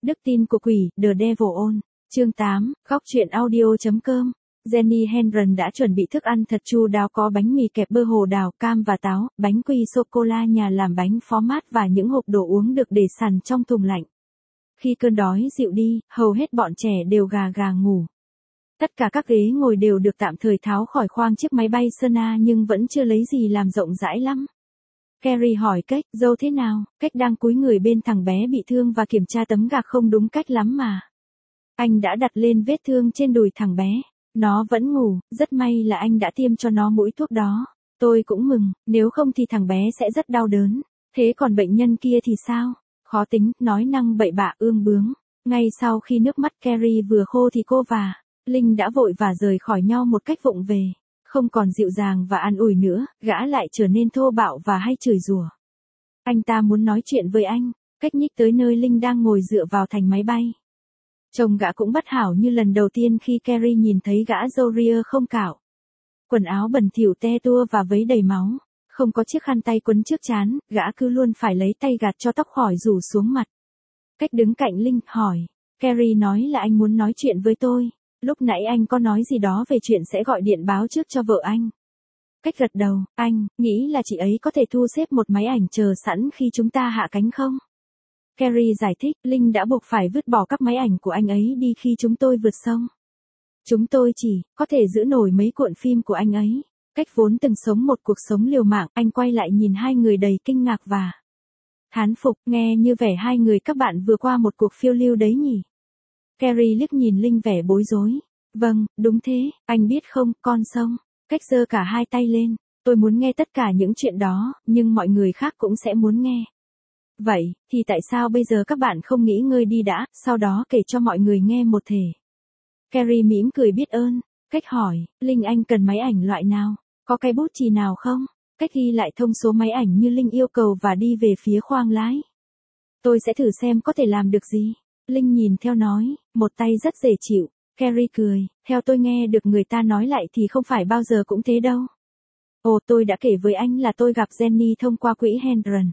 Đức tin của quỷ, The Devil Own. Chương 8, góc truyện audio.com. Jenny Hendren đã chuẩn bị thức ăn thật chu đáo, có bánh mì kẹp bơ hồ đào, cam và táo, bánh quy sô-cô-la nhà làm bánh phó mát và những hộp đồ uống được để sẵn trong thùng lạnh. Khi cơn đói dịu đi, hầu hết bọn trẻ đều gà gà ngủ. Tất cả các ghế ngồi đều được tạm thời tháo khỏi khoang chiếc máy bay Cessna nhưng vẫn chưa lấy gì làm rộng rãi lắm. Carrie hỏi Cách, dâu thế nào? Cách đang cúi người bên thằng bé bị thương và kiểm tra tấm gạc không đúng cách lắm mà. Anh đã đặt lên vết thương trên đùi thằng bé. Nó vẫn ngủ, rất may là anh đã tiêm cho nó mũi thuốc đó. Tôi cũng mừng, nếu không thì thằng bé sẽ rất đau đớn. Thế còn bệnh nhân kia thì sao? Khó tính, nói năng bậy bạ ương bướng. Ngay sau khi nước mắt Carrie vừa khô thì cô và Linh đã vội vã rời khỏi nhau một cách vụng về. Không còn dịu dàng và an ủi nữa, gã lại trở nên thô bạo và hay chửi rủa. Anh ta muốn nói chuyện với anh. Cách nhích tới nơi Linh đang ngồi dựa vào thành máy bay. Trông gã cũng bất hảo như lần đầu tiên khi Carrie nhìn thấy gã râu ria không cạo. Quần áo bẩn thỉu te tua và vấy đầy máu. Không có chiếc khăn tay quấn trước trán, gã cứ luôn phải lấy tay gạt cho tóc khỏi rủ xuống mặt. Cách đứng cạnh Linh, hỏi. Carrie nói là anh muốn nói chuyện với tôi. Lúc nãy anh có nói gì đó về chuyện sẽ gọi điện báo trước cho vợ anh. Cách gật đầu, anh nghĩ là chị ấy có thể thu xếp một máy ảnh chờ sẵn khi chúng ta hạ cánh không? Carrie giải thích, Linh đã buộc phải vứt bỏ các máy ảnh của anh ấy đi khi chúng tôi vượt sông. Chúng tôi chỉ có thể giữ nổi mấy cuộn phim của anh ấy. Cách vốn từng sống một cuộc sống liều mạng, anh quay lại nhìn hai người đầy kinh ngạc và thán phục, nghe như vẻ hai người các bạn vừa qua một cuộc phiêu lưu đấy nhỉ. Carrie liếc nhìn Linh vẻ bối rối. Vâng, đúng thế, anh biết không, con sông. Cách giơ cả hai tay lên. Tôi muốn nghe tất cả những chuyện đó, nhưng mọi người khác cũng sẽ muốn nghe. Vậy, thì tại sao bây giờ các bạn không nghỉ ngơi đi đã, sau đó kể cho mọi người nghe một thể? Carrie mỉm cười biết ơn. Cách hỏi, Linh anh cần máy ảnh loại nào? Có cái bút chì nào không? Cách ghi lại thông số máy ảnh như Linh yêu cầu và đi về phía khoang lái. Tôi sẽ thử xem có thể làm được gì. Linh nhìn theo nói, một tay rất dễ chịu. Carrie cười, theo tôi nghe được người ta nói lại thì không phải bao giờ cũng thế đâu. Ồ, tôi đã kể với anh là tôi gặp Jenny thông qua quỹ Hendren.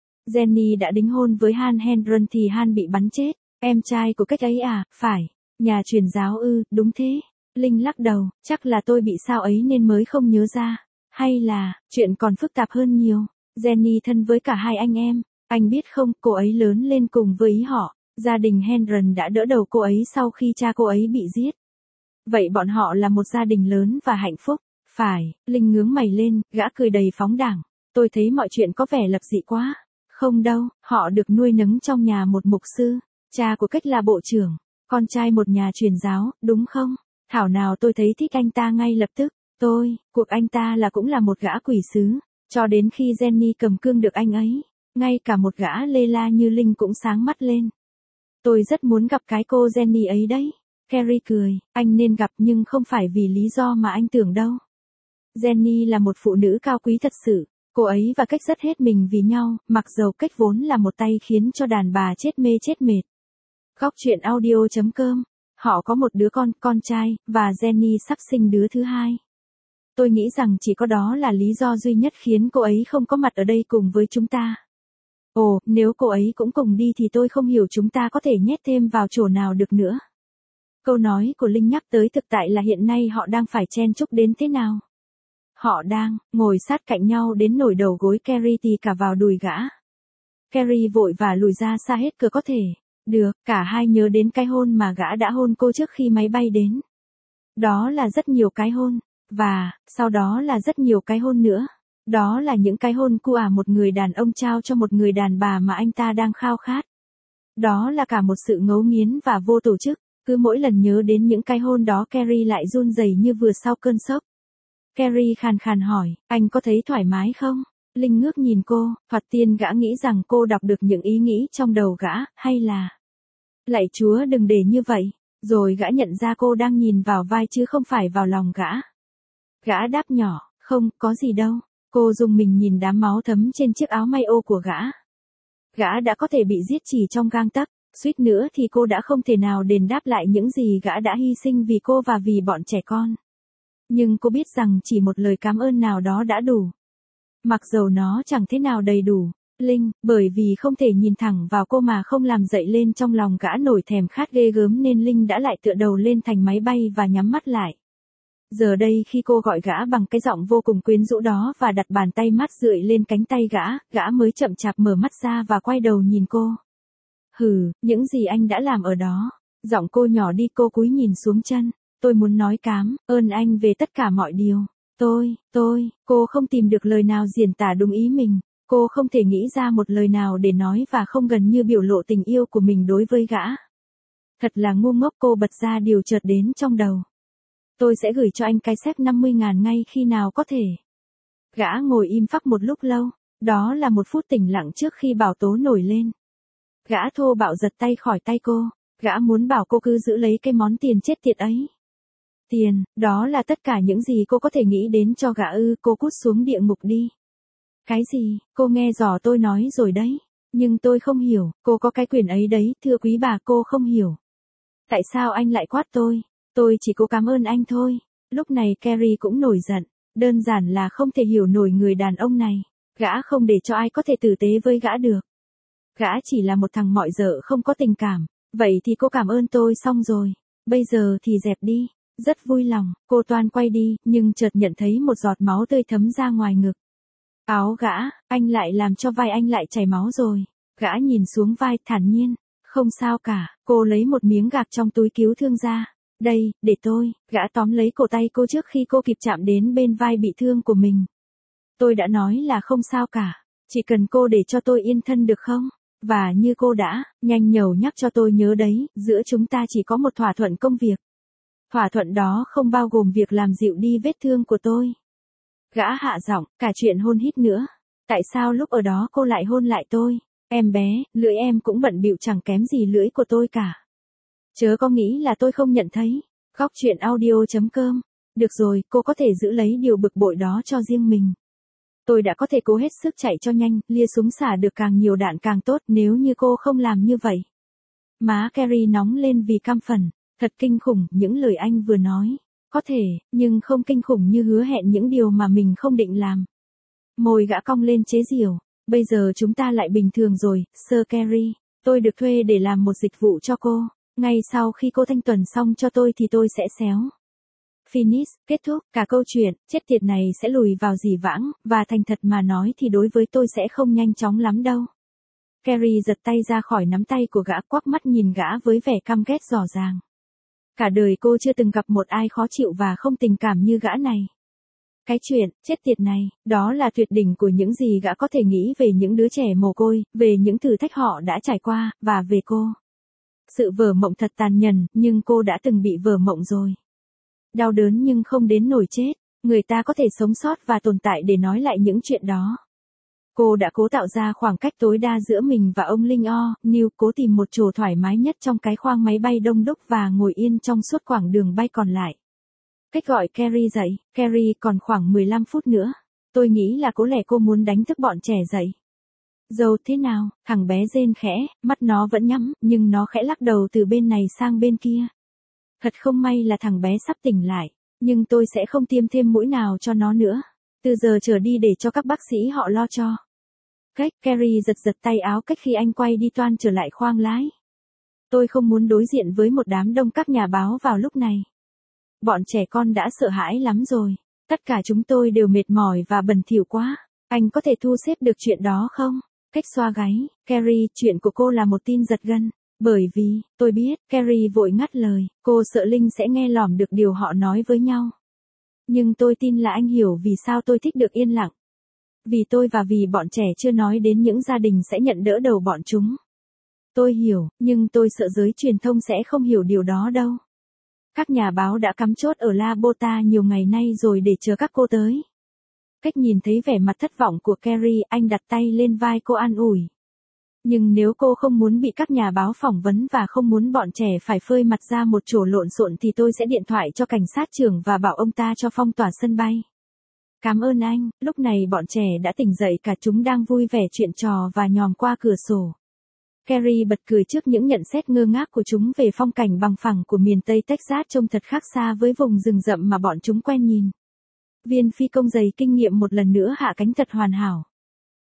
Jenny đã đính hôn với Han Hendren thì Han bị bắn chết. Em trai của Cách ấy à, phải. Nhà truyền giáo ư, đúng thế. Linh lắc đầu, chắc là tôi bị sao ấy nên mới không nhớ ra. Hay là, chuyện còn phức tạp hơn nhiều. Jenny thân với cả hai anh em. Anh biết không, cô ấy lớn lên cùng với ý họ. Gia đình Hendren đã đỡ đầu cô ấy sau khi cha cô ấy bị giết. Vậy bọn họ là một gia đình lớn và hạnh phúc. Phải, Linh ngướng mày lên, gã cười đầy phóng đảng. Tôi thấy mọi chuyện có vẻ lập dị quá. Không đâu, họ được nuôi nấng trong nhà một mục sư. Cha của Cách là bộ trưởng. Con trai một nhà truyền giáo, đúng không? Thảo nào tôi thấy thích anh ta ngay lập tức. Cuộc anh ta là cũng là một gã quỷ sứ. Cho đến khi Jenny cầm cương được anh ấy. Ngay cả một gã lê la như Linh cũng sáng mắt lên. Tôi rất muốn gặp cái cô Jenny ấy đấy. Carrie cười, anh nên gặp nhưng không phải vì lý do mà anh tưởng đâu. Jenny là một phụ nữ cao quý thật sự. Cô ấy và Cách rất hết mình vì nhau, mặc dầu Cách vốn là một tay khiến cho đàn bà chết mê chết mệt. Góc truyện audio.com. Họ có một đứa con trai, và Jenny sắp sinh đứa thứ hai. Tôi nghĩ rằng chỉ có đó là lý do duy nhất khiến cô ấy không có mặt ở đây cùng với chúng ta. Ồ, nếu cô ấy cũng cùng đi thì tôi không hiểu chúng ta có thể nhét thêm vào chỗ nào được nữa. Câu nói của Linh nhắc tới thực tại là hiện nay họ đang phải chen chúc đến thế nào. Họ đang ngồi sát cạnh nhau đến nỗi đầu gối Carrie tì cả vào đùi gã. Carrie vội và lùi ra xa hết cỡ có thể. Được, cả hai nhớ đến cái hôn mà gã đã hôn cô trước khi máy bay đến. Đó là rất nhiều cái hôn. Và, sau đó là rất nhiều cái hôn nữa. Đó là những cái hôn cua một người đàn ông trao cho một người đàn bà mà anh ta đang khao khát. Đó là cả một sự ngấu nghiến và vô tổ chức. Cứ mỗi lần nhớ đến những cái hôn đó Carrie lại run rẩy như vừa sau cơn sốc. Carrie khàn khàn hỏi, anh có thấy thoải mái không? Linh ngước nhìn cô, thoạt tiên gã nghĩ rằng cô đọc được những ý nghĩ trong đầu gã, hay là... Lạy Chúa đừng để như vậy. Rồi gã nhận ra cô đang nhìn vào vai chứ không phải vào lòng gã. Gã đáp nhỏ, không, có gì đâu. Cô dùng mình nhìn đám máu thấm trên chiếc áo may ô của gã. Gã đã có thể bị giết chỉ trong gang tấc, suýt nữa thì cô đã không thể nào đền đáp lại những gì gã đã hy sinh vì cô và vì bọn trẻ con. Nhưng cô biết rằng chỉ một lời cảm ơn nào đó đã đủ. Mặc dầu nó chẳng thế nào đầy đủ, Linh, bởi vì không thể nhìn thẳng vào cô mà không làm dậy lên trong lòng gã nổi thèm khát ghê gớm nên Linh đã lại tựa đầu lên thành máy bay và nhắm mắt lại. Giờ đây khi cô gọi gã bằng cái giọng vô cùng quyến rũ đó và đặt bàn tay mát rượi lên cánh tay gã mới chậm chạp mở mắt ra và quay đầu nhìn cô. Hừ, những gì anh đã làm ở đó. Giọng cô nhỏ đi, cô cúi nhìn xuống chân. Tôi muốn nói cảm ơn anh về tất cả mọi điều. Cô không tìm được lời nào diễn tả đúng ý mình. Cô không thể nghĩ ra một lời nào để nói và không gần như biểu lộ tình yêu của mình đối với gã. Thật là ngu ngốc, cô bật ra điều chợt đến trong đầu. Tôi sẽ gửi cho anh cái séc 50.000 ngay khi nào có thể. Gã ngồi im phắc một lúc lâu, đó là một phút tĩnh lặng trước khi bão tố nổi lên. Gã thô bạo giật tay khỏi tay cô, gã muốn bảo cô cứ giữ lấy cái món tiền chết tiệt ấy. Tiền, đó là tất cả những gì cô có thể nghĩ đến cho gã ư? Cô cút xuống địa ngục đi. Cái gì? Cô nghe rõ tôi nói rồi đấy. Nhưng tôi không hiểu, cô có cái quyền ấy đấy, thưa quý bà, cô không hiểu. Tại sao anh lại quát tôi? Tôi chỉ cố cảm ơn anh thôi. Lúc này Carrie cũng nổi giận, đơn giản là không thể hiểu nổi người đàn ông này. Gã không để cho ai có thể tử tế với gã được. Gã chỉ là một thằng mọi dợ không có tình cảm. Vậy thì cô cảm ơn tôi xong rồi. Bây giờ thì dẹp đi. Rất vui lòng, cô toan quay đi, nhưng chợt nhận thấy một giọt máu tươi thấm ra ngoài ngực. Áo gã, anh lại làm cho vai anh lại chảy máu rồi. Gã nhìn xuống vai thản nhiên. Không sao cả, cô lấy một miếng gạc trong túi cứu thương ra. Đây, để tôi. Gã tóm lấy cổ tay cô trước khi cô kịp chạm đến bên vai bị thương của mình. Tôi đã nói là không sao cả. Chỉ cần cô để cho tôi yên thân được không? Và như cô đã, nhanh nhẩu nhắc cho tôi nhớ đấy, giữa chúng ta chỉ có một thỏa thuận công việc. Thỏa thuận đó không bao gồm việc làm dịu đi vết thương của tôi. Gã hạ giọng, cả chuyện hôn hít nữa. Tại sao lúc ở đó cô lại hôn lại tôi? Em bé, lưỡi em cũng bận bịu chẳng kém gì lưỡi của tôi cả. Chớ có nghĩ là tôi không nhận thấy. Góc truyện audio.com. Được rồi, cô có thể giữ lấy điều bực bội đó cho riêng mình. Tôi đã có thể cố hết sức chạy cho nhanh, lia súng xả được càng nhiều đạn càng tốt nếu như cô không làm như vậy. Má Carrie nóng lên vì căm phẫn. Thật kinh khủng những lời anh vừa nói. Có thể, nhưng không kinh khủng như hứa hẹn những điều mà mình không định làm. Môi gã cong lên chế giễu. Bây giờ chúng ta lại bình thường rồi, Sir Carrie. Tôi được thuê để làm một dịch vụ cho cô. Ngay sau khi cô thanh tuần xong cho tôi thì tôi sẽ xéo. Finish, kết thúc, cả câu chuyện, chết tiệt này sẽ lùi vào dĩ vãng, và thành thật mà nói thì đối với tôi sẽ không nhanh chóng lắm đâu. Carrie giật tay ra khỏi nắm tay của gã, quắc mắt nhìn gã với vẻ căm ghét rõ ràng. Cả đời cô chưa từng gặp một ai khó chịu và không tình cảm như gã này. Cái chuyện, chết tiệt này, đó là tuyệt đỉnh của những gì gã có thể nghĩ về những đứa trẻ mồ côi, về những thử thách họ đã trải qua, và về cô. Sự vở mộng thật tàn nhẫn, nhưng cô đã từng bị vở mộng rồi. Đau đớn nhưng không đến nỗi chết, người ta có thể sống sót và tồn tại để nói lại những chuyện đó. Cô đã cố tạo ra khoảng cách tối đa giữa mình và ông Linh New, cố tìm một chỗ thoải mái nhất trong cái khoang máy bay đông đúc và ngồi yên trong suốt quãng đường bay còn lại. Cách gọi Carrie dậy, Carrie còn khoảng 15 phút nữa. Tôi nghĩ là có lẽ cô muốn đánh thức bọn trẻ dậy. Dâu thế nào, thằng bé rên khẽ, mắt nó vẫn nhắm, nhưng nó khẽ lắc đầu từ bên này sang bên kia. Thật không may là thằng bé sắp tỉnh lại, nhưng tôi sẽ không tiêm thêm mũi nào cho nó nữa. Từ giờ trở đi để cho các bác sĩ họ lo cho. Cách, Carrie giật tay áo cách khi anh quay đi toan trở lại khoang lái. Tôi không muốn đối diện với một đám đông các nhà báo vào lúc này. Bọn trẻ con đã sợ hãi lắm rồi. Tất cả chúng tôi đều mệt mỏi và bẩn thỉu quá. Anh có thể thu xếp được chuyện đó không? Cách xoa gáy, Carrie, chuyện của cô là một tin giật gân. Bởi vì, tôi biết, Carrie vội ngắt lời, cô sợ Linh sẽ nghe lỏm được điều họ nói với nhau. Nhưng tôi tin là anh hiểu vì sao tôi thích được yên lặng. Vì tôi và vì bọn trẻ chưa nói đến những gia đình sẽ nhận đỡ đầu bọn chúng. Tôi hiểu, nhưng tôi sợ giới truyền thông sẽ không hiểu điều đó đâu. Các nhà báo đã cắm chốt ở La Bota nhiều ngày nay rồi để chờ các cô tới. Cách nhìn thấy vẻ mặt thất vọng của Carrie, anh đặt tay lên vai cô an ủi. Nhưng nếu cô không muốn bị các nhà báo phỏng vấn và không muốn bọn trẻ phải phơi mặt ra một chỗ lộn xộn thì tôi sẽ điện thoại cho cảnh sát trưởng và bảo ông ta cho phong tỏa sân bay. Cảm ơn anh, lúc này bọn trẻ đã tỉnh dậy, cả chúng đang vui vẻ chuyện trò và nhòm qua cửa sổ. Carrie bật cười trước những nhận xét ngơ ngác của chúng về phong cảnh bằng phẳng của miền Tây Texas trông thật khác xa với vùng rừng rậm mà bọn chúng quen nhìn. Viên phi công dày kinh nghiệm một lần nữa hạ cánh thật hoàn hảo.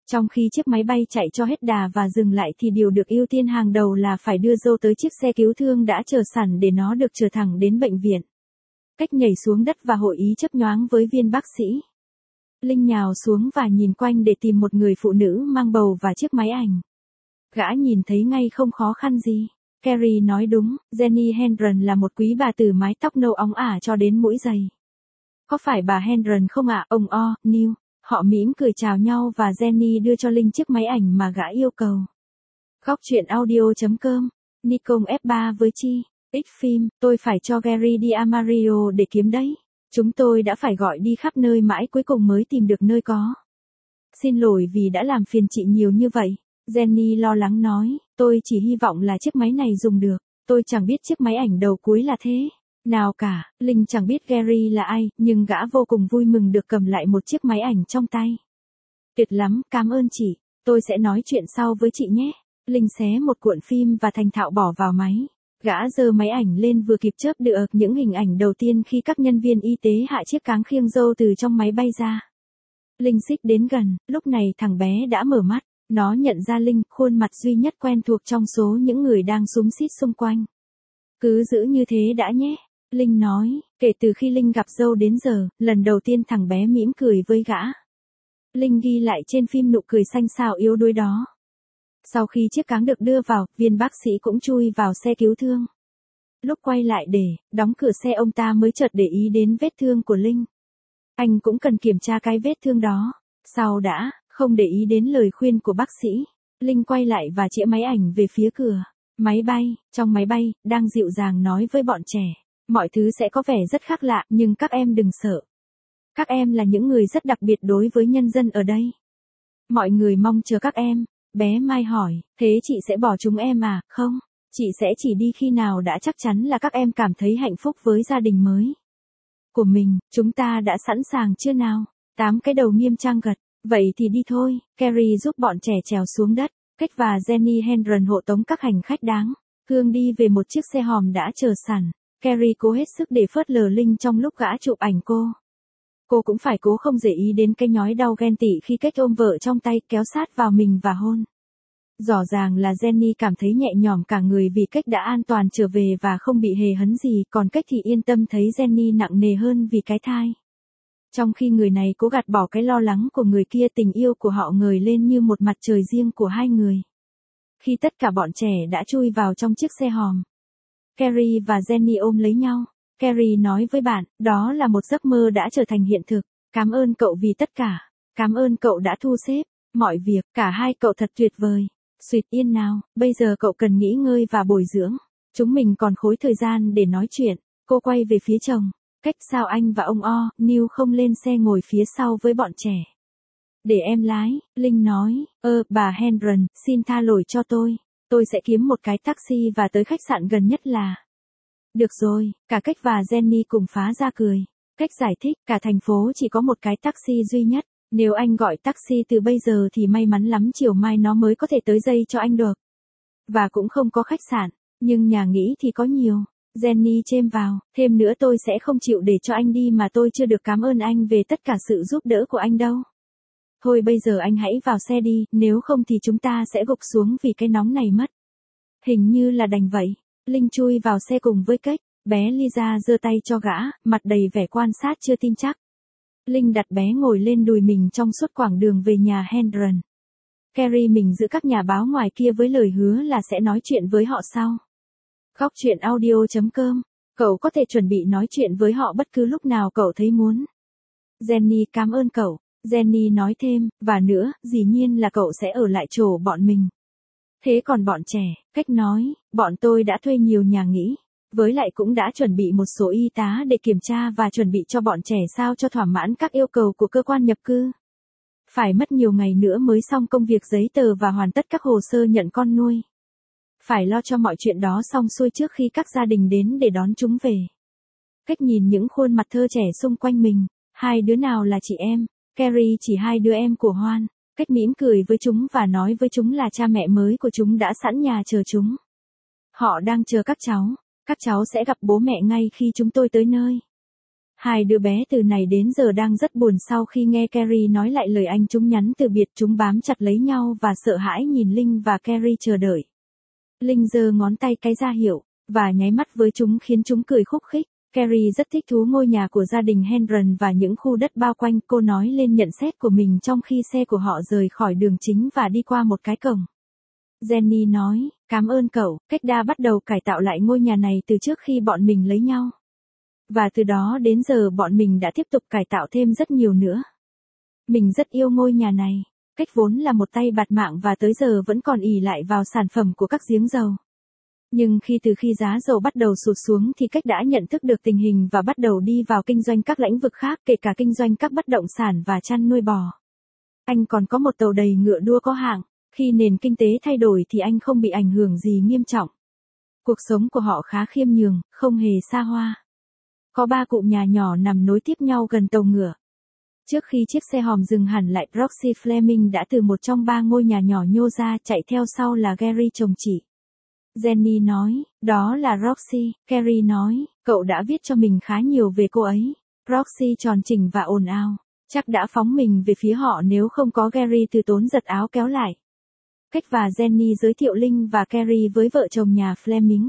Trong khi chiếc máy bay chạy cho hết đà và dừng lại thì điều được ưu tiên hàng đầu là phải đưa Joe tới chiếc xe cứu thương đã chờ sẵn để nó được chở thẳng đến bệnh viện. Cách nhảy xuống đất và hội ý chớp nhoáng với viên bác sĩ. Linh nhào xuống và nhìn quanh để tìm một người phụ nữ mang bầu và chiếc máy ảnh. Gã nhìn thấy ngay không khó khăn gì. Carrie nói đúng, Jenny Hendron là một quý bà tử mái tóc nâu óng ả cho đến mũi giày. Có phải bà Hendron không ạ, ông Neil? Họ mỉm cười chào nhau và Jenny đưa cho Linh chiếc máy ảnh mà gã yêu cầu. Góc truyện audio.com, Nikon F3 với chi, X phim, tôi phải cho Gary đi Amarillo để kiếm đấy. Chúng tôi đã phải gọi đi khắp nơi mãi cuối cùng mới tìm được nơi có. Xin lỗi vì đã làm phiền chị nhiều như vậy. Jenny lo lắng nói, tôi chỉ hy vọng là chiếc máy này dùng được. Tôi chẳng biết chiếc máy ảnh đầu cuối là thế nào cả. Linh chẳng biết Gary là ai, nhưng gã vô cùng vui mừng được cầm lại một chiếc máy ảnh trong tay. Tuyệt lắm, cảm ơn chị. Tôi sẽ nói chuyện sau với chị nhé. Linh xé một cuộn phim và thành thạo bỏ vào máy. Gã giơ máy ảnh lên vừa kịp chớp được những hình ảnh đầu tiên khi các nhân viên y tế hạ chiếc cáng khiêng Joe từ trong máy bay ra. Linh xích đến gần, lúc này thằng bé đã mở mắt. Nó nhận ra Linh, khuôn mặt duy nhất quen thuộc trong số những người đang xúm xít xung quanh. Cứ giữ như thế đã nhé. Linh nói, kể từ khi Linh gặp Joe đến giờ, lần đầu tiên thằng bé mỉm cười với gã. Linh ghi lại trên phim nụ cười xanh xao yếu đuối đó. Sau khi chiếc cáng được đưa vào, viên bác sĩ cũng chui vào xe cứu thương. Lúc quay lại để đóng cửa xe ông ta mới chợt để ý đến vết thương của Linh. Anh cũng cần kiểm tra cái vết thương đó. Sau đã, không để ý đến lời khuyên của bác sĩ. Linh quay lại và chĩa máy ảnh về phía cửa. Máy bay, trong máy bay, đang dịu dàng nói với bọn trẻ. Mọi thứ sẽ có vẻ rất khác lạ, nhưng các em đừng sợ. Các em là những người rất đặc biệt đối với nhân dân ở đây. Mọi người mong chờ các em. Bé Mai hỏi, thế chị sẽ bỏ chúng em à? Không, chị sẽ chỉ đi khi nào đã chắc chắn là các em cảm thấy hạnh phúc với gia đình mới của mình. Chúng ta đã sẵn sàng chưa nào? 8 cái đầu nghiêm trang gật. Vậy thì đi thôi. Carrie giúp bọn trẻ trèo xuống đất. Cách và Jenny Hendron hộ tống các hành khách đáng thương đi về một chiếc xe hòm đã chờ sẵn. Carrie cố hết sức để phớt lờ Linh trong lúc gã chụp ảnh cô. Cô cũng phải cố không để ý đến cái nhói đau ghen tị khi Cách ôm vợ trong tay kéo sát vào mình và hôn. Rõ ràng là Jenny cảm thấy nhẹ nhõm cả người vì Cách đã an toàn trở về và không bị hề hấn gì, còn Cách thì yên tâm thấy Jenny nặng nề hơn vì cái thai. Trong khi người này cố gạt bỏ cái lo lắng của người kia, tình yêu của họ ngời lên như một mặt trời riêng của hai người. Khi tất cả bọn trẻ đã chui vào trong chiếc xe hòm, Carrie và Jenny ôm lấy nhau. Carrie nói với bạn, đó là một giấc mơ đã trở thành hiện thực. Cảm ơn cậu vì tất cả. Cảm ơn cậu đã thu xếp mọi việc, cả hai cậu thật tuyệt vời. Sweet yên nào, bây giờ cậu cần nghỉ ngơi và bồi dưỡng. Chúng mình còn khối thời gian để nói chuyện. Cô quay về phía chồng. Cách sao anh và ông Neil không lên xe ngồi phía sau với bọn trẻ? Để em lái, Linh nói. Bà Hendron, xin tha lỗi cho tôi. Tôi sẽ kiếm một cái taxi và tới khách sạn gần nhất là. Được rồi, cả Cách và Jenny cùng phá ra cười. Cách giải thích, cả thành phố chỉ có một cái taxi duy nhất. Nếu anh gọi taxi từ bây giờ thì may mắn lắm chiều mai nó mới có thể tới giây cho anh được. Và cũng không có khách sạn, nhưng nhà nghỉ thì có nhiều. Jenny chêm vào, thêm nữa tôi sẽ không chịu để cho anh đi mà tôi chưa được cảm ơn anh về tất cả sự giúp đỡ của anh đâu. Thôi bây giờ anh hãy vào xe đi, nếu không thì chúng ta sẽ gục xuống vì cái nóng này mất. Hình như là đành vậy. Linh chui vào xe cùng với Cách. Bé Lisa giơ tay cho gã, mặt đầy vẻ quan sát chưa tin chắc. Linh đặt bé ngồi lên đùi mình trong suốt quãng đường về nhà Hendron. Carrie mình giữ các nhà báo ngoài kia với lời hứa là sẽ nói chuyện với họ sau. Góc truyện audio.com, cậu có thể chuẩn bị nói chuyện với họ bất cứ lúc nào cậu thấy muốn. Jenny cảm ơn cậu. Jenny nói thêm, và nữa, dĩ nhiên là cậu sẽ ở lại chỗ bọn mình. Thế còn bọn trẻ, Cách nói, bọn tôi đã thuê nhiều nhà nghỉ. Với lại cũng đã chuẩn bị một số y tá để kiểm tra và chuẩn bị cho bọn trẻ sao cho thỏa mãn các yêu cầu của cơ quan nhập cư. Phải mất nhiều ngày nữa mới xong công việc giấy tờ và hoàn tất các hồ sơ nhận con nuôi. Phải lo cho mọi chuyện đó xong xuôi trước khi các gia đình đến để đón chúng về. Cách nhìn những khuôn mặt thơ trẻ xung quanh mình. Hai đứa nào là chị em? Carrie chỉ hai đứa em của Hoan. Cách mỉm cười với chúng và nói với chúng là cha mẹ mới của chúng đã sẵn nhà chờ chúng. Họ đang chờ các cháu. Các cháu sẽ gặp bố mẹ ngay khi chúng tôi tới nơi. Hai đứa bé từ này đến giờ đang rất buồn sau khi nghe Carrie nói lại lời anh chúng nhắn từ biệt. Chúng bám chặt lấy nhau và sợ hãi nhìn Linh và Carrie chờ đợi. Linh giơ ngón tay cái ra hiệu, và nháy mắt với chúng khiến chúng cười khúc khích. Carrie rất thích thú ngôi nhà của gia đình Henron và những khu đất bao quanh. Cô nói lên nhận xét của mình trong khi xe của họ rời khỏi đường chính và đi qua một cái cổng. Jenny nói, cảm ơn cậu, cách đã bắt đầu cải tạo lại ngôi nhà này từ trước khi bọn mình lấy nhau. Và từ đó đến giờ bọn mình đã tiếp tục cải tạo thêm rất nhiều nữa. Mình rất yêu ngôi nhà này. Cách vốn là một tay bạt mạng và tới giờ vẫn còn ỷ lại vào sản phẩm của các giếng dầu. Nhưng từ khi giá dầu bắt đầu sụt xuống thì cách đã nhận thức được tình hình và bắt đầu đi vào kinh doanh các lĩnh vực khác, kể cả kinh doanh các bất động sản và chăn nuôi bò. Anh còn có một tàu đầy ngựa đua có hạng. Khi nền kinh tế thay đổi thì anh không bị ảnh hưởng gì nghiêm trọng. Cuộc sống của họ khá khiêm nhường, không hề xa hoa. Có 3 cụm nhà nhỏ nằm nối tiếp nhau gần tàu ngựa. Trước khi chiếc xe hòm dừng hẳn lại, Roxy Fleming đã từ một trong 3 ngôi nhà nhỏ nhô ra, chạy theo sau là Gary chồng chị. Jenny nói, đó là Roxy. Carrie nói, cậu đã viết cho mình khá nhiều về cô ấy. Roxy tròn chỉnh và ồn ào. Chắc đã phóng mình về phía họ nếu không có Gary từ tốn giật áo kéo lại. Cách và Jenny giới thiệu Linh và Carrie với vợ chồng nhà Fleming.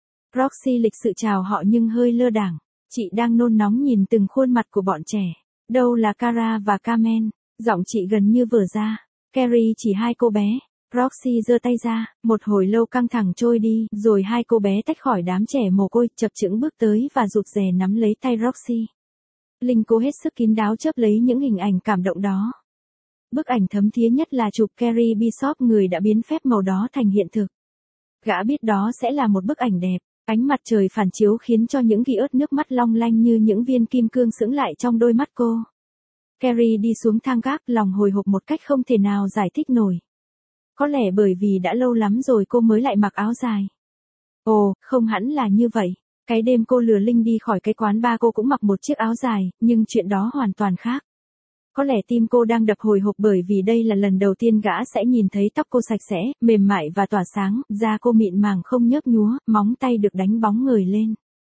Roxy lịch sự chào họ nhưng hơi lơ đãng. Chị đang nôn nóng nhìn từng khuôn mặt của bọn trẻ. Đâu là Cara và Carmen? Giọng chị gần như vỡ ra. Carrie chỉ 2 cô bé. Roxy giơ tay ra, một hồi lâu căng thẳng trôi đi, rồi 2 cô bé tách khỏi đám trẻ mồ côi, chập chững bước tới và rụt rè nắm lấy tay Roxy. Linh cố hết sức kín đáo chớp lấy những hình ảnh cảm động đó. Bức ảnh thấm thía nhất là chụp Carrie Bishop, người đã biến phép màu đó thành hiện thực. Gã biết đó sẽ là một bức ảnh đẹp. Ánh mặt trời phản chiếu khiến cho những ghi ớt nước mắt long lanh như những viên kim cương sững lại trong đôi mắt cô. Carrie đi xuống thang gác, lòng hồi hộp một cách không thể nào giải thích nổi. Có lẽ bởi vì đã lâu lắm rồi cô mới lại mặc áo dài. Ồ, không hẳn là như vậy. Cái đêm cô lừa Linh đi khỏi cái quán bar cô cũng mặc một chiếc áo dài, nhưng chuyện đó hoàn toàn khác. Có lẽ tim cô đang đập hồi hộp bởi vì đây là lần đầu tiên gã sẽ nhìn thấy tóc cô sạch sẽ, mềm mại và tỏa sáng, da cô mịn màng không nhớp nhúa, móng tay được đánh bóng ngời lên.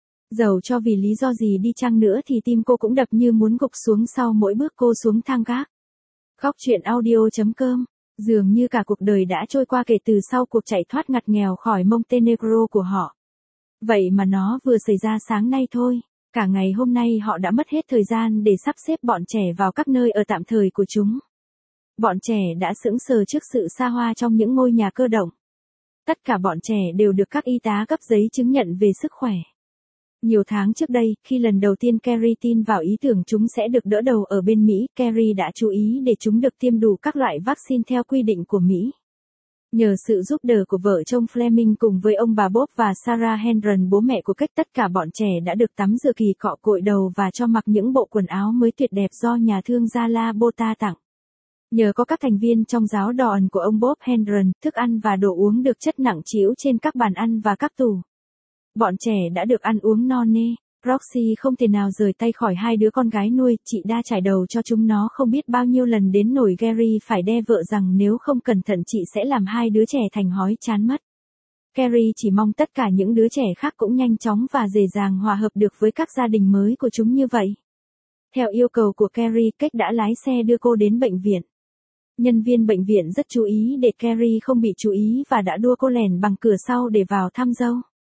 Dẫu cho vì lý do gì đi chăng nữa thì tim cô cũng đập như muốn gục xuống sau mỗi bước cô xuống thang gác. Góc truyện audio.com. Dường như cả cuộc đời đã trôi qua kể từ sau cuộc chạy thoát ngặt nghèo khỏi Montenegro của họ. Vậy mà nó vừa xảy ra sáng nay thôi. Cả ngày hôm nay họ đã mất hết thời gian để sắp xếp bọn trẻ vào các nơi ở tạm thời của chúng. Bọn trẻ đã sững sờ trước sự xa hoa trong những ngôi nhà cơ động. Tất cả bọn trẻ đều được các y tá cấp giấy chứng nhận về sức khỏe. Nhiều tháng trước đây, khi lần đầu tiên Carrie tin vào ý tưởng chúng sẽ được đỡ đầu ở bên Mỹ, Carrie đã chú ý để chúng được tiêm đủ các loại vaccine theo quy định của Mỹ. Nhờ sự giúp đỡ của vợ chồng Fleming cùng với ông bà Bob và Sarah Henron, bố mẹ của Cách, tất cả bọn trẻ đã được tắm rửa kỳ cọ cội đầu và cho mặc những bộ quần áo mới tuyệt đẹp do nhà thương gia La Bota tặng. Nhờ có các thành viên trong giáo đoàn của ông Bob Henron, thức ăn và đồ uống được chất nặng trĩu trên các bàn ăn và các tủ. Bọn trẻ đã được ăn uống no nê. Roxy không thể nào rời tay khỏi 2 đứa con gái nuôi, chị đã trải đầu cho chúng nó không biết bao nhiêu lần đến nỗi Gary phải đe vợ rằng nếu không cẩn thận chị sẽ làm 2 đứa trẻ thành hói chán mất. Carrie chỉ mong tất cả những đứa trẻ khác cũng nhanh chóng và dễ dàng hòa hợp được với các gia đình mới của chúng như vậy. Theo yêu cầu của Carrie, Cách đã lái xe đưa cô đến bệnh viện. Nhân viên bệnh viện rất chú ý để Carrie không bị chú ý và đã đua cô lẻn bằng cửa sau để vào thăm dâu.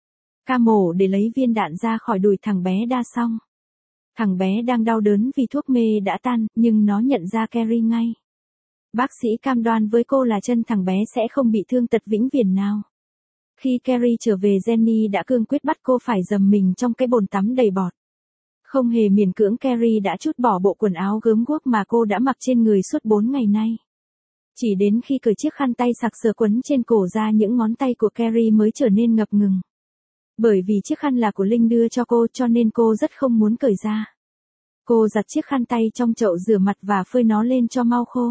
Ca mổ để lấy viên đạn ra khỏi đùi thằng bé đa xong. Thằng bé đang đau đớn vì thuốc mê đã tan, nhưng nó nhận ra Carrie ngay. Bác sĩ cam đoan với cô là chân thằng bé sẽ không bị thương tật vĩnh viễn nào. Khi Carrie trở về, Jenny đã cương quyết bắt cô phải dầm mình trong cái bồn tắm đầy bọt. Không hề miễn cưỡng, Carrie đã trút bỏ bộ quần áo gớm ghiếc mà cô đã mặc trên người suốt 4 ngày nay. Chỉ đến khi cởi chiếc khăn tay sặc sỡ quấn trên cổ ra, những ngón tay của Carrie mới trở nên ngập ngừng. Bởi vì chiếc khăn là của Linh đưa cho cô cho nên cô rất không muốn cởi ra. Cô giặt chiếc khăn tay trong chậu rửa mặt và phơi nó lên cho mau khô.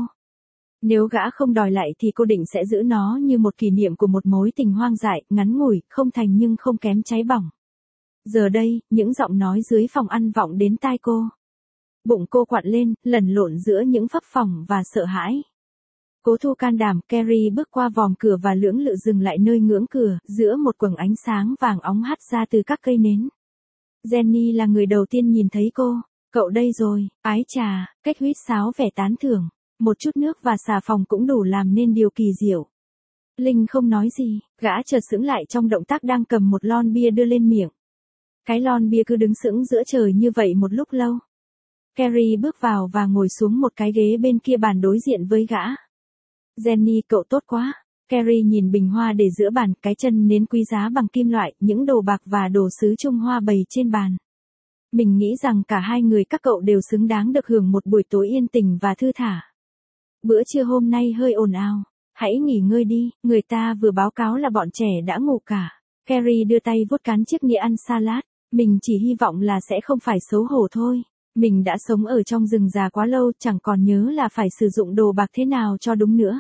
Nếu gã không đòi lại thì cô định sẽ giữ nó như một kỷ niệm của một mối tình hoang dại, ngắn ngủi, không thành nhưng không kém cháy bỏng. Giờ đây, những giọng nói dưới phòng ăn vọng đến tai cô. Bụng cô quặn lên, lẩn lộn giữa những phập phồng và sợ hãi. Cố thu can đảm, Carrie bước qua vòm cửa và lưỡng lự dừng lại nơi ngưỡng cửa, giữa một quầng ánh sáng vàng óng hắt ra từ các cây nến. Jenny là người đầu tiên nhìn thấy cô. Cậu đây rồi, ái chà, cách huýt sáo vẻ tán thưởng. Một chút nước và xà phòng cũng đủ làm nên điều kỳ diệu. Linh không nói gì, gã chợt sững lại trong động tác đang cầm một lon bia đưa lên miệng. Cái lon bia cứ đứng sững giữa trời như vậy một lúc lâu. Carrie bước vào và ngồi xuống một cái ghế bên kia bàn đối diện với gã. Jenny, cậu tốt quá. Carrie nhìn bình hoa để giữa bàn, cái chân nến quý giá bằng kim loại, những đồ bạc và đồ sứ Trung Hoa bày trên bàn. Mình nghĩ rằng cả hai người các cậu đều xứng đáng được hưởng một buổi tối yên tĩnh và thư thả. Bữa trưa hôm nay hơi ồn ào. Hãy nghỉ ngơi đi, người ta vừa báo cáo là bọn trẻ đã ngủ cả. Carrie đưa tay vuốt cán chiếc nĩa ăn salad. Mình chỉ hy vọng là sẽ không phải xấu hổ thôi. Mình đã sống ở trong rừng già quá lâu, chẳng còn nhớ là phải sử dụng đồ bạc thế nào cho đúng nữa.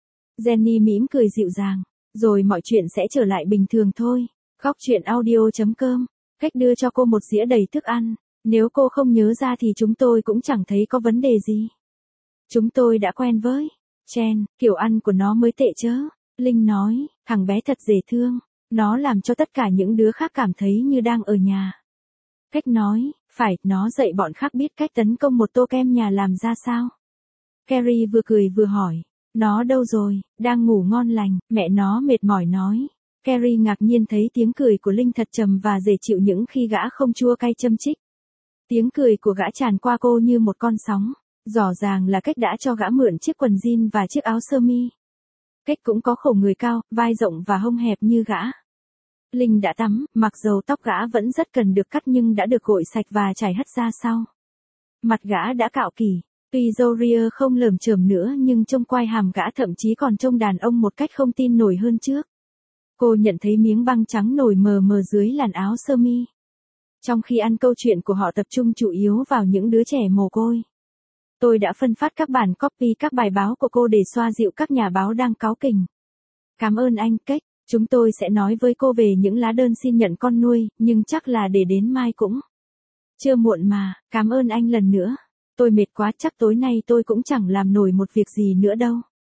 Jenny mỉm cười dịu dàng. Rồi mọi chuyện sẽ trở lại bình thường thôi. Góc truyện audio.com. Cách đưa cho cô một dĩa đầy thức ăn. Nếu cô không nhớ ra thì chúng tôi cũng chẳng thấy có vấn đề gì. Chúng tôi đã quen với Chen, kiểu ăn của nó mới tệ chớ. Linh nói, thằng bé thật dễ thương. Nó làm cho tất cả những đứa khác cảm thấy như đang ở nhà. Cách nói, phải, nó dạy bọn khác biết cách tấn công một tô kem nhà làm ra sao. Carrie vừa cười vừa hỏi. Nó đâu rồi, đang ngủ ngon lành, mẹ nó mệt mỏi nói. Carrie ngạc nhiên thấy tiếng cười của Linh thật trầm và dễ chịu những khi gã không chua cay châm chích. Tiếng cười của gã tràn qua cô như một con sóng. Rõ ràng là Cách đã cho gã mượn chiếc quần jean và chiếc áo sơ mi. Cách cũng có khổ người cao, vai rộng và hông hẹp như gã. Linh đã tắm, mặc dầu tóc gã vẫn rất cần được cắt nhưng đã được gội sạch và chải hất ra sau. Mặt gã đã cạo kỳ. Tuy râu ria không lởm chởm nữa nhưng trông quai hàm gã thậm chí còn trông đàn ông một cách không tin nổi hơn trước. Cô nhận thấy miếng băng trắng nổi mờ mờ dưới làn áo sơ mi. Trong khi ăn, câu chuyện của họ tập trung chủ yếu vào những đứa trẻ mồ côi. Tôi đã phân phát các bản copy các bài báo của cô để xoa dịu các nhà báo đang cáu kỉnh. Cảm ơn anh, Cách. Chúng tôi sẽ nói với cô về những lá đơn xin nhận con nuôi, nhưng chắc là để đến mai cũng chưa muộn mà. Cảm ơn anh lần nữa. Tôi mệt quá, chắc tối nay tôi cũng chẳng làm nổi một việc gì nữa đâu.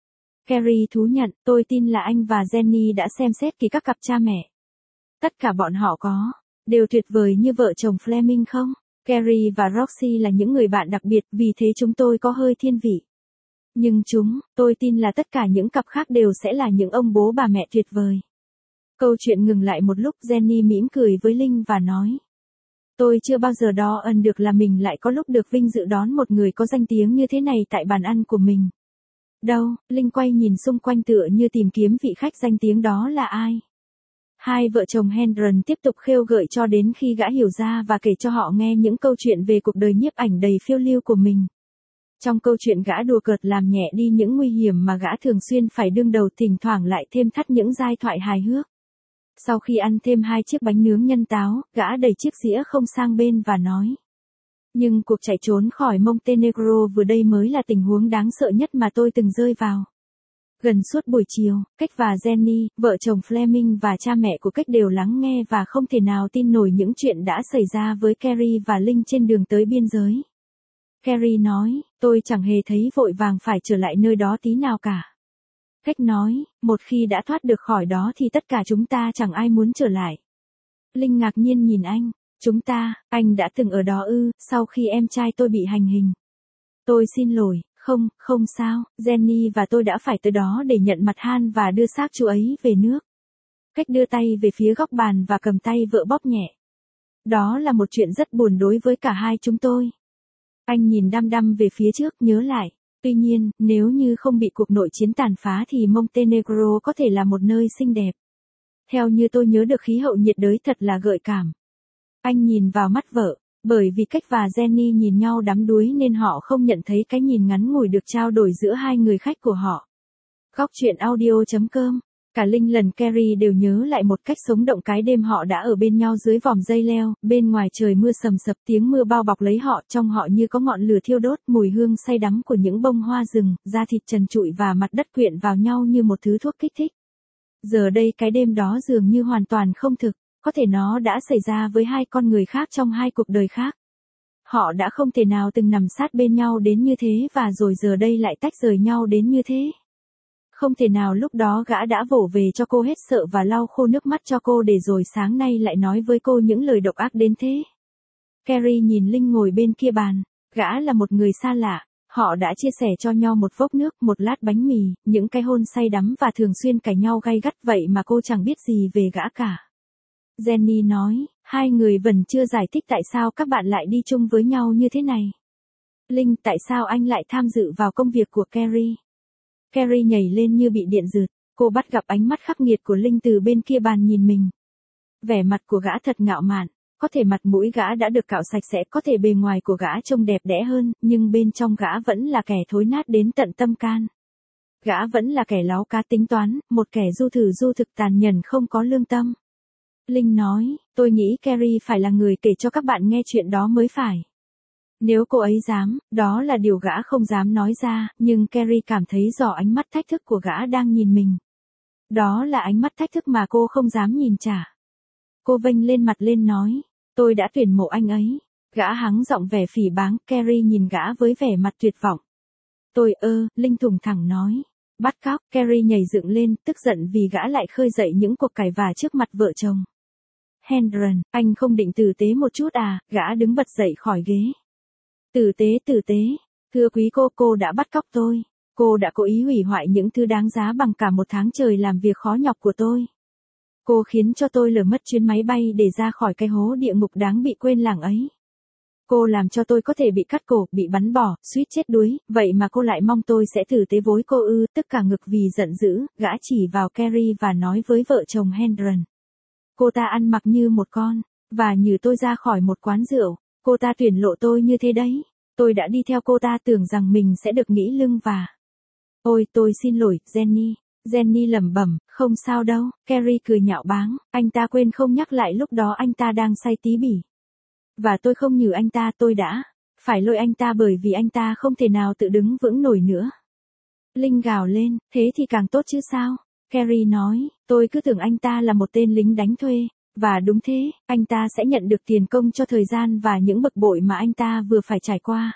Carrie thú nhận, tôi tin là anh và Jenny đã xem xét kỹ các cặp cha mẹ. Tất cả bọn họ đều tuyệt vời như vợ chồng Fleming không? Carrie và Roxy là những người bạn đặc biệt, vì thế chúng tôi có hơi thiên vị. Nhưng tôi tin là tất cả những cặp khác đều sẽ là những ông bố bà mẹ tuyệt vời. Câu chuyện ngừng lại một lúc, Jenny mỉm cười với Linh và nói. Tôi chưa bao giờ đo ẩn được là mình lại có lúc được vinh dự đón một người có danh tiếng như thế này tại bàn ăn của mình. Đâu, Linh quay nhìn xung quanh tựa như tìm kiếm vị khách danh tiếng đó là ai. Hai vợ chồng Hendron tiếp tục khêu gợi cho đến khi gã hiểu ra và kể cho họ nghe những câu chuyện về cuộc đời nhiếp ảnh đầy phiêu lưu của mình. Trong câu chuyện gã đùa cợt làm nhẹ đi những nguy hiểm mà gã thường xuyên phải đương đầu, thỉnh thoảng lại thêm thắt những giai thoại hài hước. Sau khi ăn thêm 2 chiếc bánh nướng nhân táo, gã đẩy chiếc dĩa không sang bên và nói. Nhưng cuộc chạy trốn khỏi Montenegro vừa đây mới là tình huống đáng sợ nhất mà tôi từng rơi vào. Gần suốt buổi chiều, Cách và Jenny, vợ chồng Fleming và cha mẹ của Cách đều lắng nghe và không thể nào tin nổi những chuyện đã xảy ra với Carrie và Linh trên đường tới biên giới. Carrie nói, tôi chẳng hề thấy vội vàng phải trở lại nơi đó tí nào cả. Cách nói, một khi đã thoát được khỏi đó thì tất cả chúng ta chẳng ai muốn trở lại. Linh ngạc nhiên nhìn anh, anh đã từng ở đó ư, sau khi em trai tôi bị hành hình. Tôi xin lỗi, không sao, Jenny và tôi đã phải tới đó để nhận mặt Han và đưa xác chú ấy về nước. Cách đưa tay về phía góc bàn và cầm tay vợ bóp nhẹ. Đó là một chuyện rất buồn đối với cả hai chúng tôi. Anh nhìn đăm đăm về phía trước, nhớ lại. Tuy nhiên, nếu như không bị cuộc nội chiến tàn phá thì Montenegro có thể là một nơi xinh đẹp. Theo như tôi nhớ được, khí hậu nhiệt đới thật là gợi cảm. Anh nhìn vào mắt vợ, bởi vì Cách và Jenny nhìn nhau đắm đuối nên họ không nhận thấy cái nhìn ngắn ngủi được trao đổi giữa hai người khách của họ. Góc truyện audio.com. Cả Linh lần Carrie đều nhớ lại một cách sống động cái đêm họ đã ở bên nhau dưới vòm dây leo, bên ngoài trời mưa sầm sập, tiếng mưa bao bọc lấy họ, trong họ như có ngọn lửa thiêu đốt, mùi hương say đắm của những bông hoa rừng, da thịt trần trụi và mặt đất quyện vào nhau như một thứ thuốc kích thích. Giờ đây cái đêm đó dường như hoàn toàn không thực, có thể nó đã xảy ra với hai con người khác trong hai cuộc đời khác. Họ đã không thể nào từng nằm sát bên nhau đến như thế và rồi giờ đây lại tách rời nhau đến như thế. Không thể nào lúc đó gã đã vỗ về cho cô hết sợ và lau khô nước mắt cho cô để rồi sáng nay lại nói với cô những lời độc ác đến thế. Carrie nhìn Linh ngồi bên kia bàn. Gã là một người xa lạ. Họ đã chia sẻ cho nhau một vốc nước, một lát bánh mì, những cái hôn say đắm và thường xuyên cãi nhau gay gắt, vậy mà cô chẳng biết gì về gã cả. Jenny nói, hai người vẫn chưa giải thích tại sao các bạn lại đi chung với nhau như thế này. Linh, tại sao anh lại tham dự vào công việc của Carrie? Carrie nhảy lên như bị điện giật. Cô bắt gặp ánh mắt khắc nghiệt của Linh từ bên kia bàn nhìn mình. Vẻ mặt của gã thật ngạo mạn. Có thể mặt mũi gã đã được cạo sạch sẽ, có thể bề ngoài của gã trông đẹp đẽ hơn, nhưng bên trong gã vẫn là kẻ thối nát đến tận tâm can. Gã vẫn là kẻ láo cá tính toán, một kẻ du thực tàn nhẫn không có lương tâm. Linh nói, tôi nghĩ Carrie phải là người kể cho các bạn nghe chuyện đó mới phải. Nếu cô ấy dám, đó là điều gã không dám nói ra, nhưng Carrie cảm thấy rõ ánh mắt thách thức của gã đang nhìn mình. Đó là ánh mắt thách thức mà cô không dám nhìn trả. Cô vênh lên mặt lên nói, tôi đã tuyển mộ anh ấy. Gã hắng giọng vẻ phỉ báng, Carrie nhìn gã với vẻ mặt tuyệt vọng. Linh thùng thẳng nói. Bắt cóc, Carrie nhảy dựng lên, tức giận vì gã lại khơi dậy những cuộc cãi vã trước mặt vợ chồng. Hendron, anh không định tử tế một chút à? Gã đứng bật dậy khỏi ghế. Tử tế. Thưa quý cô đã bắt cóc tôi. Cô đã cố ý hủy hoại những thứ đáng giá bằng cả một tháng trời làm việc khó nhọc của tôi. Cô khiến cho tôi lỡ mất chuyến máy bay để ra khỏi cái hố địa ngục đáng bị quên lãng ấy. Cô làm cho tôi có thể bị cắt cổ, bị bắn bỏ, suýt chết đuối, vậy mà cô lại mong tôi sẽ tử tế với cô ư? Tức cả ngực vì giận dữ, gã chỉ vào Carrie và nói với vợ chồng Hendron. Cô ta ăn mặc như một con, và như tôi ra khỏi một quán rượu, cô ta tuyển lộ tôi như thế đấy. Tôi đã đi theo cô ta tưởng rằng mình sẽ được nghĩ lưng và... Ôi, tôi xin lỗi, Jenny. Jenny lẩm bẩm, không sao đâu. Carrie cười nhạo báng, anh ta quên không nhắc lại lúc đó anh ta đang say tí bỉ. Và tôi không nhử anh ta, tôi đã phải lôi anh ta bởi vì anh ta không thể nào tự đứng vững nổi nữa. Linh gào lên, thế thì càng tốt chứ sao? Carrie nói, tôi cứ tưởng anh ta là một tên lính đánh thuê. Và đúng thế, anh ta sẽ nhận được tiền công cho thời gian và những bực bội mà anh ta vừa phải trải qua.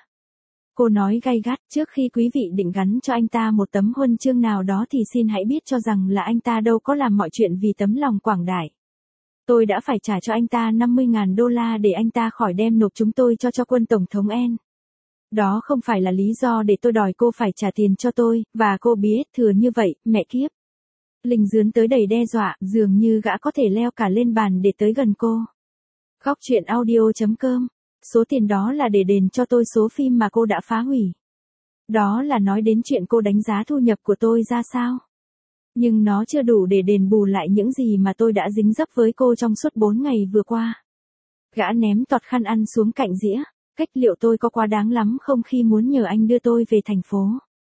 Cô nói gay gắt, trước khi quý vị định gắn cho anh ta một tấm huân chương nào đó thì xin hãy biết cho rằng là anh ta đâu có làm mọi chuyện vì tấm lòng quảng đại. Tôi đã phải trả cho anh ta $50,000 để anh ta khỏi đem nộp chúng tôi cho quân Tổng thống N. Đó không phải là lý do để tôi đòi cô phải trả tiền cho tôi, và cô biết thừa như vậy, mẹ kiếp. Linh dướn tới đầy đe dọa, dường như gã có thể leo cả lên bàn để tới gần cô. Góc truyện audio.com. Số tiền đó là để đền cho tôi số phim mà cô đã phá hủy. Đó là nói đến chuyện cô đánh giá thu nhập của tôi ra sao. Nhưng nó chưa đủ để đền bù lại những gì mà tôi đã dính dấp với cô trong suốt 4 ngày vừa qua. Gã ném toọt khăn ăn xuống cạnh dĩa. Cách liệu tôi có quá đáng lắm không khi muốn nhờ anh đưa tôi về thành phố?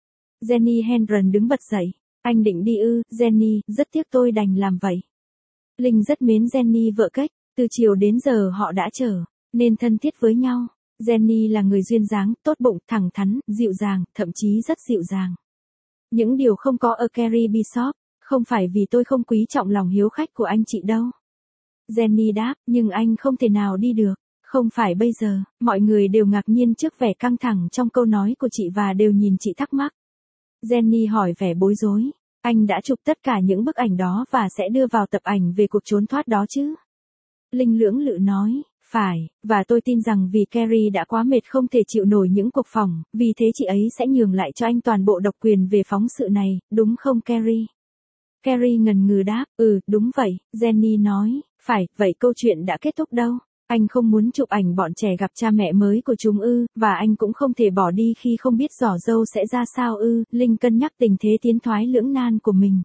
Jenny Hendron đứng bật dậy. Anh định đi ư? Jenny, rất tiếc tôi đành làm vậy. Linh rất mến Jenny vợ cách. Từ chiều đến giờ họ đã trở nên thân thiết với nhau. Jenny là người duyên dáng, tốt bụng, thẳng thắn, dịu dàng, thậm chí rất dịu dàng. Những điều không có ở Carrie Bishop, không phải vì tôi không quý trọng lòng hiếu khách của anh chị đâu. Jenny đáp, nhưng anh không thể nào đi được. Không phải bây giờ. Mọi người đều ngạc nhiên trước vẻ căng thẳng trong câu nói của chị và đều nhìn chị thắc mắc. Jenny hỏi vẻ bối rối. Anh đã chụp tất cả những bức ảnh đó và sẽ đưa vào tập ảnh về cuộc trốn thoát đó chứ? Linh lưỡng lự nói, phải, và tôi tin rằng vì Carrie đã quá mệt không thể chịu nổi những cuộc phỏng, vì thế chị ấy sẽ nhường lại cho anh toàn bộ độc quyền về phóng sự này, đúng không Carrie? Carrie ngần ngừ đáp, đúng vậy, Jenny nói, phải, vậy câu chuyện đã kết thúc đâu? Anh không muốn chụp ảnh bọn trẻ gặp cha mẹ mới của chúng ư, và anh cũng không thể bỏ đi khi không biết giỏ dâu sẽ ra sao ư, Linh cân nhắc tình thế tiến thoái lưỡng nan của mình.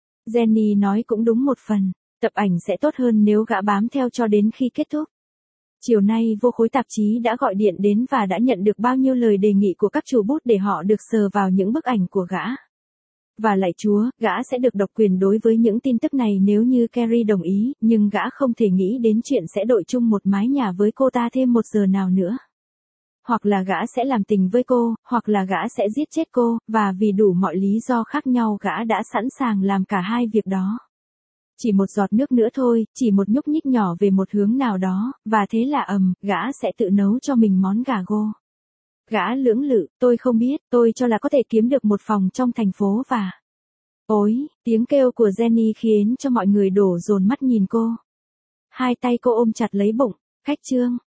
Jenny nói cũng đúng một phần, tập ảnh sẽ tốt hơn nếu gã bám theo cho đến khi kết thúc. Chiều nay vô khối tạp chí đã gọi điện đến và đã nhận được bao nhiêu lời đề nghị của các chủ bút để họ được sờ vào những bức ảnh của gã. Và lạy Chúa, gã sẽ được độc quyền đối với những tin tức này nếu như Carrie đồng ý, nhưng gã không thể nghĩ đến chuyện sẽ đội chung một mái nhà với cô ta thêm 1 giờ nào nữa. Hoặc là gã sẽ làm tình với cô, hoặc là gã sẽ giết chết cô, và vì đủ mọi lý do khác nhau gã đã sẵn sàng làm cả hai việc đó. Chỉ một giọt nước nữa thôi, chỉ một nhúc nhích nhỏ về một hướng nào đó, và thế là gã sẽ tự nấu cho mình món gà gô. Gã lưỡng lự, tôi không biết, tôi cho là có thể kiếm được một phòng trong thành phố và... Ôi, tiếng kêu của Jenny khiến cho mọi người đổ dồn mắt nhìn cô. Hai tay cô ôm chặt lấy bụng, cách chương.